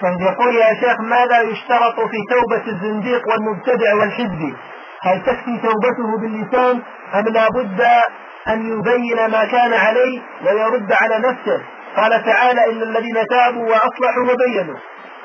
طيب يقول يا شيخ ماذا يشترط في توبة الزنديق والمبتدع والحزبي؟ هل تكفي توبته باللسان أم لا بد أن يبين ما كان عليه ويرد على نفسه؟ قال تعالى إن الذين تابوا وأصلحوا وبينوا.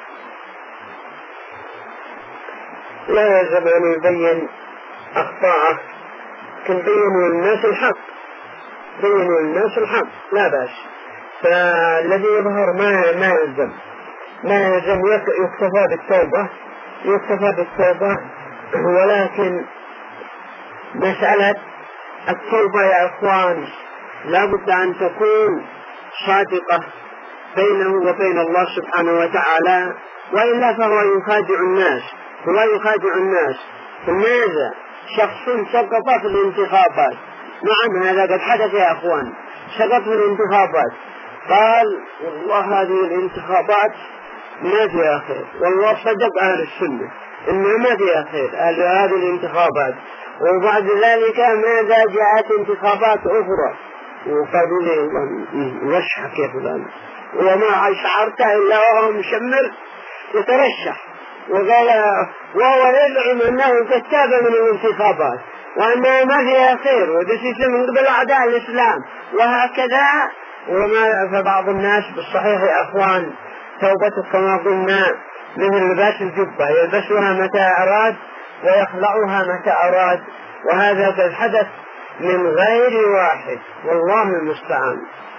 لا يجب أن يبين أخطاءه، لكن بينوا للناس الحق، بينوا للناس الحق لا بأس. فالذي يظهر ما يلزم يكتفى بالتوبة، ولكن مسألة التوبة يا إخوان لا بد أن تكون صادقة بينه وبين الله سبحانه وتعالى، وإلا فهو يخادع الناس. لماذا؟ شخص سقط في الانتخابات، نعم هذا قد حدث يا أخوان، سقط في الانتخابات، قال والله هذه الانتخابات ما فيها خير، والله صدق أهل السنة إنه ما فيها خير هذه الانتخابات. وبعد ذلك ماذا جاءت انتخابات أخرى وقالوا لي وشحك يا فلان، وما شعرته إلا وهو مشمر يترشح، وهو يزعم أنه كتاب من الانتخابات وأنها ما فيها خير ودسيسة من قبل أعداء الإسلام وهكذا. فبعض الناس بالصحيح يا أخوان توبته كما قلنا مثل لباس الجبة، يلبسها متى أراد ويخلعها متى أراد، وهذا قد حدث من غير واحد، والله المستعان.